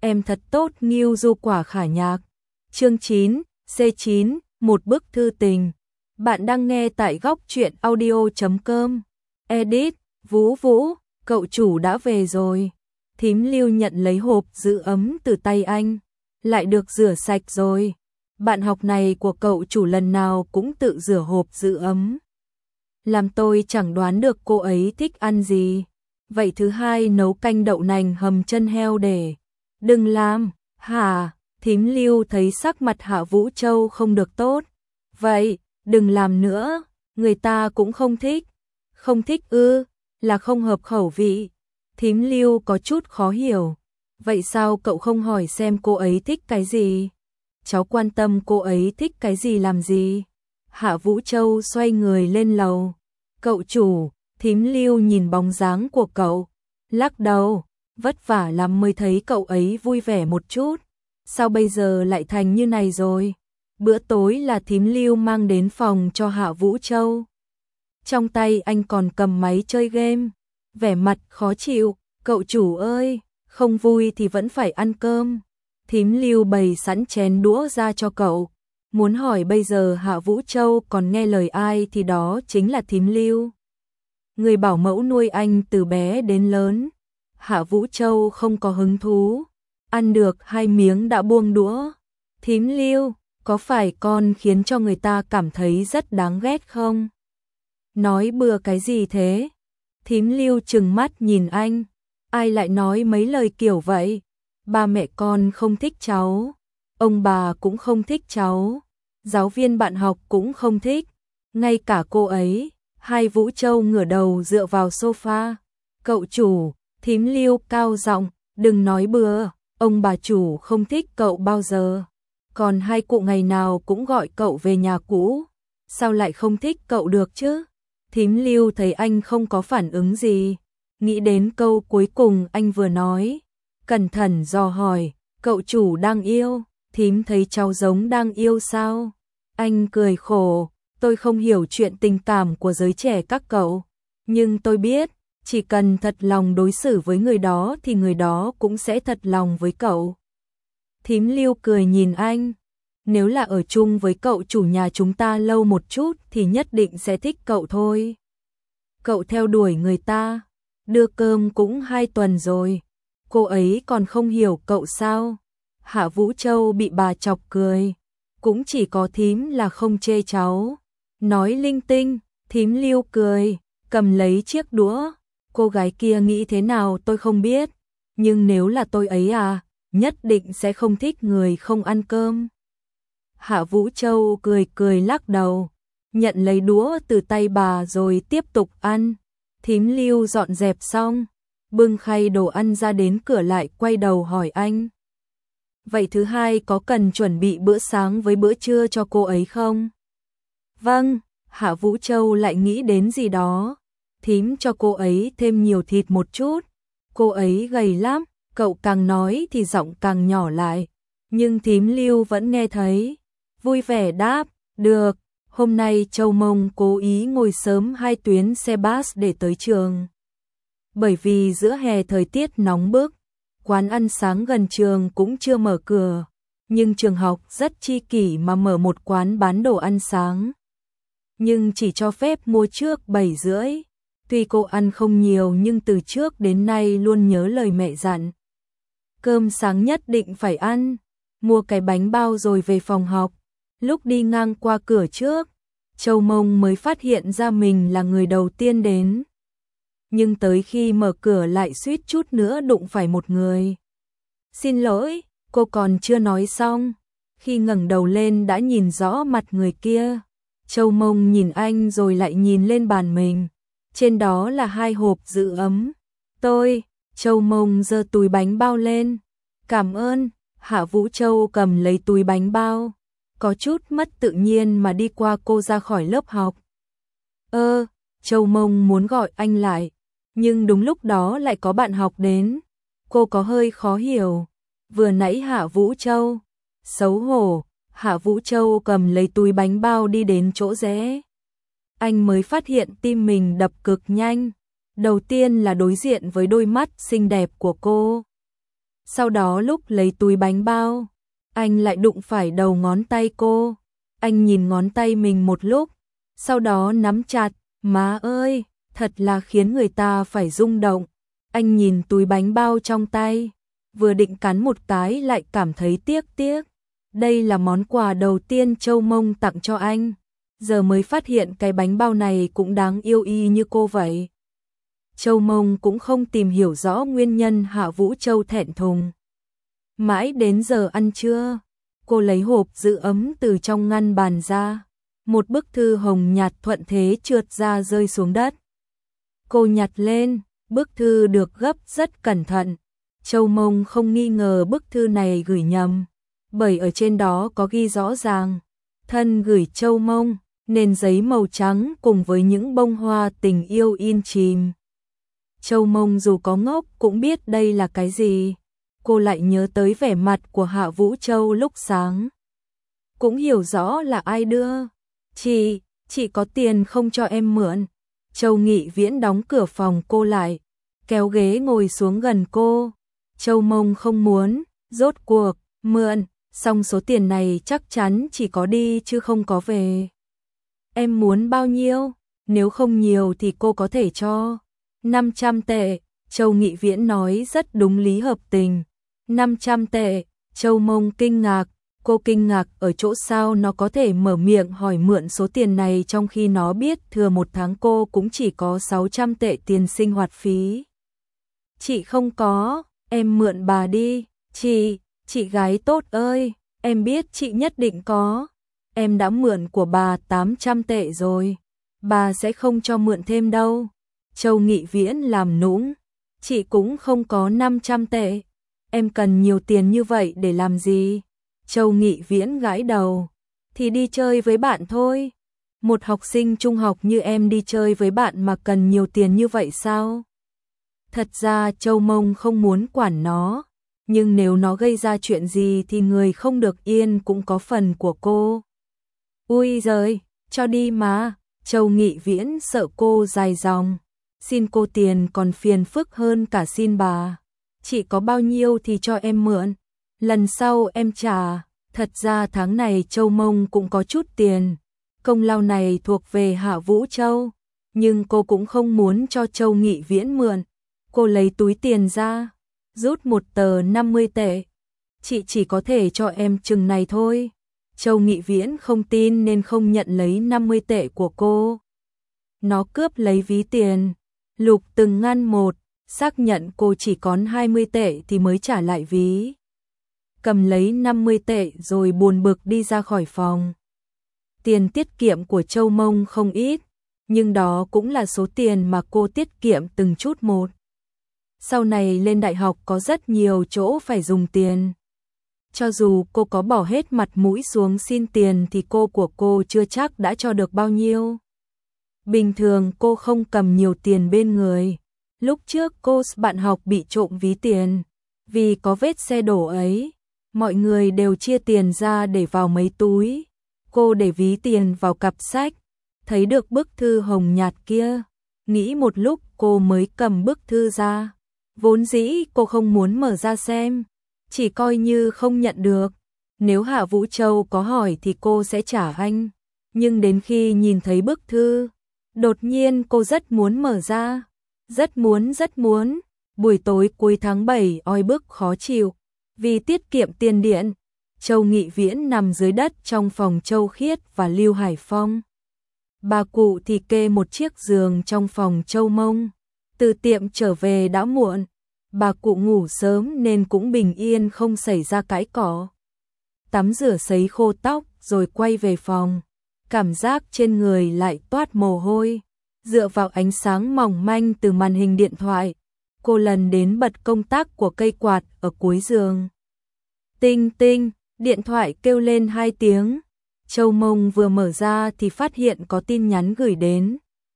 em thật tốt Ngưu Du Quả Khả Nhạc. Chương 9, C9, một bức thư tình. Bạn đang nghe tại góc truyện audio.com. Edit, Vũ Vũ, cậu chủ đã về rồi. Thím Lưu nhận lấy hộp giữ ấm từ tay anh. Lại được rửa sạch rồi. Bạn học này của cậu chủ lần nào cũng tự rửa hộp giữ ấm. Làm tôi chẳng đoán được cô ấy thích ăn gì. Vậy thứ hai nấu canh đậu nành hầm chân heo để. Đừng làm, hả? Thím Lưu thấy sắc mặt Hạ Vũ Châu không được tốt. Vậy, đừng làm nữa, người ta cũng không thích. Không thích ư, là không hợp khẩu vị. Thím Lưu có chút khó hiểu. Vậy sao cậu không hỏi xem cô ấy thích cái gì? Cháu quan tâm cô ấy thích cái gì làm gì? Hạ Vũ Châu xoay người lên lầu. Cậu chủ, thím Lưu nhìn bóng dáng của cậu. Lắc đầu, vất vả lắm mới thấy cậu ấy vui vẻ một chút. Sao bây giờ lại thành như này rồi? Bữa tối là thím Lưu mang đến phòng cho Hạ Vũ Châu. Trong tay anh còn cầm máy chơi game. Vẻ mặt khó chịu, cậu chủ ơi, không vui thì vẫn phải ăn cơm. Thím Lưu bày sẵn chén đũa ra cho cậu. Muốn hỏi bây giờ Hạ Vũ Châu còn nghe lời ai thì đó chính là thím Lưu. Người bảo mẫu nuôi anh từ bé đến lớn. Hạ Vũ Châu không có hứng thú. Ăn được 2 miếng đã buông đũa. Thím Lưu, có phải con khiến cho người ta cảm thấy rất đáng ghét không? Nói bừa cái gì thế? Thím Lưu trừng mắt nhìn anh. Ai lại nói mấy lời kiểu vậy? Ba mẹ con không thích cháu. Ông bà cũng không thích cháu. Giáo viên bạn học cũng không thích. Ngay cả cô ấy. Hai Vũ Châu ngửa đầu dựa vào sofa. Cậu chủ, thím Lưu cao giọng, đừng nói bừa. Ông bà chủ không thích cậu bao giờ. Còn hai cụ ngày nào cũng gọi cậu về nhà cũ. Sao lại không thích cậu được chứ? Thím Lưu thấy anh không có phản ứng gì. Nghĩ đến câu cuối cùng anh vừa nói. Cẩn thận dò hỏi, cậu chủ đang yêu. Thím thấy cháu giống đang yêu sao? Anh cười khổ, tôi không hiểu chuyện tình cảm của giới trẻ các cậu. Nhưng tôi biết, chỉ cần thật lòng đối xử với người đó thì người đó cũng sẽ thật lòng với cậu. Thím Lưu cười nhìn anh. Nếu là ở chung với cậu chủ nhà chúng ta lâu một chút thì nhất định sẽ thích cậu thôi. Cậu theo đuổi người ta, đưa cơm cũng 2 tuần rồi. Cô ấy còn không hiểu cậu sao? Hạ Vũ Châu bị bà chọc cười. Cũng chỉ có thím là không chê cháu. Nói linh tinh, thím Lưu cười, cầm lấy chiếc đũa. Cô gái kia nghĩ thế nào tôi không biết. Nhưng nếu là tôi ấy nhất định sẽ không thích người không ăn cơm. Hạ Vũ Châu cười cười lắc đầu. Nhận lấy đũa từ tay bà rồi tiếp tục ăn. Thím Lưu dọn dẹp xong. Bưng khay đồ ăn ra đến cửa lại quay đầu hỏi anh. Vậy thứ hai có cần chuẩn bị bữa sáng với bữa trưa cho cô ấy không? Vâng, Hạ Vũ Châu lại nghĩ đến gì đó. Thím cho cô ấy thêm nhiều thịt một chút. Cô ấy gầy lắm, cậu càng nói thì giọng càng nhỏ lại. Nhưng thím Lưu vẫn nghe thấy. Vui vẻ đáp, được. Hôm nay Châu Mông cố ý ngồi sớm 2 tuyến xe bus để tới trường. Bởi vì giữa hè thời tiết nóng bức, quán ăn sáng gần trường cũng chưa mở cửa, nhưng trường học rất chi kỷ mà mở một quán bán đồ ăn sáng. Nhưng chỉ cho phép mua trước 7:30. Tuy cô ăn không nhiều nhưng từ trước đến nay luôn nhớ lời mẹ dặn. Cơm sáng nhất định phải ăn, mua cái bánh bao rồi về phòng học. Lúc đi ngang qua cửa trước, Châu Mông mới phát hiện ra mình là người đầu tiên đến. Nhưng tới khi mở cửa lại suýt chút nữa đụng phải một người. Xin lỗi, cô còn chưa nói xong. Khi ngẩng đầu lên đã nhìn rõ mặt người kia. Châu Mông nhìn anh rồi lại nhìn lên bàn mình. Trên đó là 2 hộp giữ ấm. Châu Mông giơ túi bánh bao lên. Cảm ơn, Hạ Vũ Châu cầm lấy túi bánh bao. Có chút mất tự nhiên mà đi qua cô ra khỏi lớp học. Châu Mông muốn gọi anh lại. Nhưng đúng lúc đó lại có bạn học đến. Cô có hơi khó hiểu. Vừa nãy Hạ Vũ Châu. Xấu hổ, Hạ Vũ Châu cầm lấy túi bánh bao đi đến chỗ rẽ. Anh mới phát hiện tim mình đập cực nhanh. Đầu tiên là đối diện với đôi mắt xinh đẹp của cô. Sau đó lúc lấy túi bánh bao, anh lại đụng phải đầu ngón tay cô. Anh nhìn ngón tay mình một lúc, sau đó nắm chặt, má ơi, thật là khiến người ta phải rung động. Anh nhìn túi bánh bao trong tay, vừa định cắn một cái lại cảm thấy tiếc tiếc. Đây là món quà đầu tiên Châu Mông tặng cho anh, giờ mới phát hiện cái bánh bao này cũng đáng yêu y như cô vậy. Châu Mông cũng không tìm hiểu rõ nguyên nhân Hạ Vũ Châu thẹn thùng. Mãi đến giờ ăn trưa, cô lấy hộp giữ ấm từ trong ngăn bàn ra. Một bức thư hồng nhạt thuận thế trượt ra rơi xuống đất. Cô nhặt lên, bức thư được gấp rất cẩn thận. Châu Mông không nghi ngờ bức thư này gửi nhầm, bởi ở trên đó có ghi rõ ràng, thân gửi Châu Mông, nền giấy màu trắng cùng với những bông hoa tình yêu in chìm. Châu Mông dù có ngốc cũng biết đây là cái gì. Cô lại nhớ tới vẻ mặt của Hạ Vũ Châu lúc sáng. Cũng hiểu rõ là ai đưa. Chị có tiền không cho em mượn. Châu Nghị Viễn đóng cửa phòng cô lại, kéo ghế ngồi xuống gần cô. Châu Mông không muốn, rốt cuộc, mượn, xong số tiền này chắc chắn chỉ có đi chứ không có về. Em muốn bao nhiêu? Nếu không nhiều thì cô có thể cho. 500 tệ, Châu Nghị Viễn nói rất đúng lý hợp tình. 500 tệ, Châu Mông kinh ngạc. Cô kinh ngạc ở chỗ sao nó có thể mở miệng hỏi mượn số tiền này trong khi nó biết thừa một tháng cô cũng chỉ có 600 tệ tiền sinh hoạt phí. Chị không có, em mượn bà đi. Chị gái tốt ơi, em biết chị nhất định có. Em đã mượn của bà 800 tệ rồi, bà sẽ không cho mượn thêm đâu. Châu Nghị Viễn làm nũng, chị cũng không có 500 tệ. Em cần nhiều tiền như vậy để làm gì? Châu Nghị Viễn gãi đầu, thì đi chơi với bạn thôi. Một học sinh trung học như em đi chơi với bạn mà cần nhiều tiền như vậy sao? Thật ra Châu Mông không muốn quản nó, nhưng nếu nó gây ra chuyện gì thì người không được yên cũng có phần của cô. Ui giời, cho đi mà. Châu Nghị Viễn sợ cô dài dòng, xin cô tiền còn phiền phức hơn cả xin bà. Chị có bao nhiêu thì cho em mượn, lần sau em trả. Thật ra tháng này Châu Mông cũng có chút tiền, công lao này thuộc về Hạ Vũ Châu, nhưng cô cũng không muốn cho Châu Nghị Viễn mượn. Cô lấy túi tiền ra, rút một tờ 50 tệ. Chị chỉ có thể cho em chừng này thôi. Châu Nghị Viễn không tin nên không nhận lấy 50 tệ của cô. Nó cướp lấy ví tiền, lục từng ngăn một, xác nhận cô chỉ còn 20 tệ thì mới trả lại ví. Cầm lấy 50 tệ rồi buồn bực đi ra khỏi phòng. Tiền tiết kiệm của Châu Mông không ít, nhưng đó cũng là số tiền mà cô tiết kiệm từng chút một. Sau này lên đại học có rất nhiều chỗ phải dùng tiền. Cho dù cô có bỏ hết mặt mũi xuống xin tiền thì cô của cô chưa chắc đã cho được bao nhiêu. Bình thường cô không cầm nhiều tiền bên người. Lúc trước cô bạn học bị trộm ví tiền, vì có vết xe đổ ấy, mọi người đều chia tiền ra để vào mấy túi. Cô để ví tiền vào cặp sách, thấy được bức thư hồng nhạt kia, nghĩ một lúc cô mới cầm bức thư ra. Vốn dĩ cô không muốn mở ra xem, chỉ coi như không nhận được. Nếu Hạ Vũ Châu có hỏi thì cô sẽ trả anh. Nhưng đến khi nhìn thấy bức thư, đột nhiên cô rất muốn mở ra. Rất muốn. Buổi tối cuối tháng 7 oi bức khó chịu. Vì tiết kiệm tiền điện, Châu Nghị Viễn nằm dưới đất trong phòng Châu Khiết và Lưu Hải Phong. Bà cụ thì kê một chiếc giường trong phòng Châu Mông. Từ tiệm trở về đã muộn, bà cụ ngủ sớm nên cũng bình yên không xảy ra cãi cọ. Tắm rửa sấy khô tóc rồi quay về phòng, cảm giác trên người lại toát mồ hôi. Dựa vào ánh sáng mỏng manh từ màn hình điện thoại, cô lần đến bật công tắc của cây quạt ở cuối giường. Tinh tinh, điện thoại kêu lên 2 tiếng. Châu Mông vừa mở ra thì phát hiện có tin nhắn gửi đến.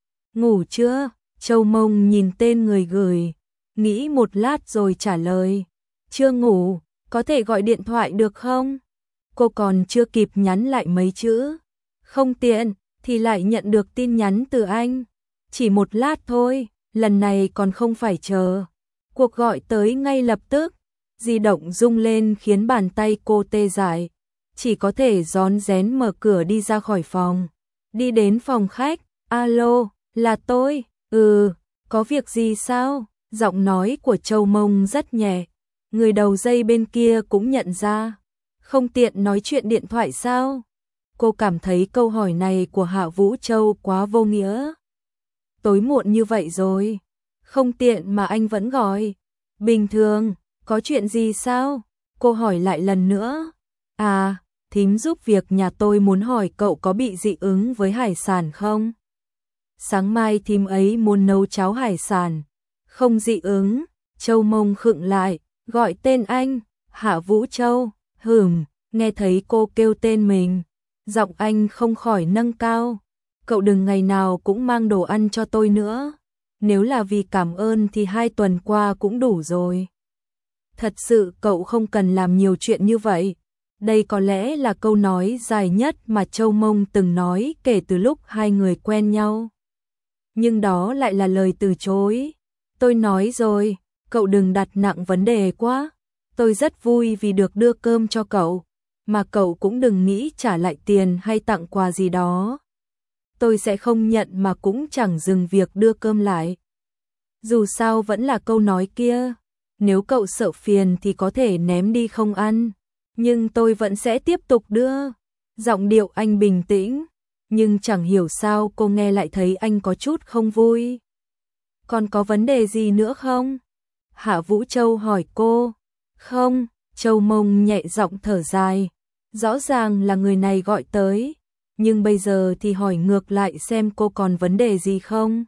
Ngủ chưa? Châu Mông nhìn tên người gửi, nghĩ một lát rồi trả lời. Chưa ngủ, có thể gọi điện thoại được không? Cô còn chưa kịp nhắn lại mấy chữ. Không tiện, thì lại nhận được tin nhắn từ anh. Chỉ một lát thôi, lần này còn không phải chờ. Cuộc gọi tới ngay lập tức. di động rung lên khiến bàn tay cô tê dại, chỉ có thể rón rén mở cửa đi ra khỏi phòng. Đi đến phòng khách, alo, là tôi, có việc gì sao? Giọng nói của Châu Mông rất nhẹ, người đầu dây bên kia cũng nhận ra. Không tiện nói chuyện điện thoại sao? Cô cảm thấy câu hỏi này của Hạ Vũ Châu quá vô nghĩa. Tối muộn như vậy rồi, không tiện mà anh vẫn gọi. Bình thường, có chuyện gì sao? Cô hỏi lại lần nữa. À, thím giúp việc nhà tôi muốn hỏi cậu có bị dị ứng với hải sản không? Sáng mai thím ấy muốn nấu cháo hải sản. Không dị ứng, Châu Mông khựng lại, gọi tên anh, Hạ Vũ Châu, nghe thấy cô kêu tên mình, giọng anh không khỏi nâng cao. Cậu đừng ngày nào cũng mang đồ ăn cho tôi nữa, nếu là vì cảm ơn thì 2 tuần qua cũng đủ rồi. Thật sự cậu không cần làm nhiều chuyện như vậy. Đây có lẽ là câu nói dài nhất mà Châu Mông từng nói kể từ lúc hai người quen nhau. Nhưng đó lại là lời từ chối. Tôi nói rồi, cậu đừng đặt nặng vấn đề quá. Tôi rất vui vì được đưa cơm cho cậu, mà cậu cũng đừng nghĩ trả lại tiền hay tặng quà gì đó. Tôi sẽ không nhận mà cũng chẳng dừng việc đưa cơm lại. Dù sao vẫn là câu nói kia, nếu cậu sợ phiền thì có thể ném đi không ăn, nhưng tôi vẫn sẽ tiếp tục đưa. Giọng điệu anh bình tĩnh, nhưng chẳng hiểu sao cô nghe lại thấy anh có chút không vui. Còn có vấn đề gì nữa không? Hạ Vũ Châu hỏi cô. Không, Châu Mông nhẹ giọng thở dài. Rõ ràng là người này gọi tới, nhưng bây giờ thì hỏi ngược lại xem cô còn vấn đề gì không?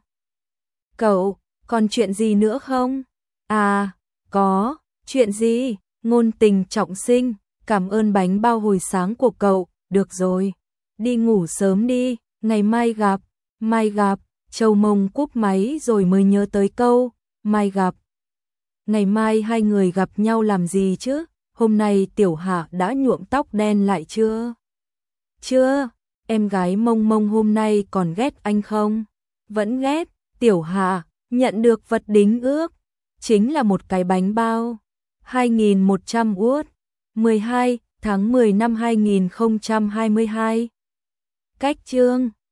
Cậu, còn chuyện gì nữa không? À, có, chuyện gì? Ngôn Tình trọng sinh, cảm ơn bánh bao hồi sáng của cậu, được rồi. Đi ngủ sớm đi, ngày mai gặp, mai gặp. Châu Mông cúp máy rồi mới nhớ tới câu, mai gặp. Ngày mai hai người gặp nhau làm gì chứ? Hôm nay Tiểu Hạ đã nhuộm tóc đen lại chưa? Chưa, em gái Mông Mông hôm nay còn ghét anh không? Vẫn ghét. Tiểu Hạ nhận được vật đính ước, chính là một cái bánh bao. 2.100 Won, 12 tháng 10 năm 2022. Cách chương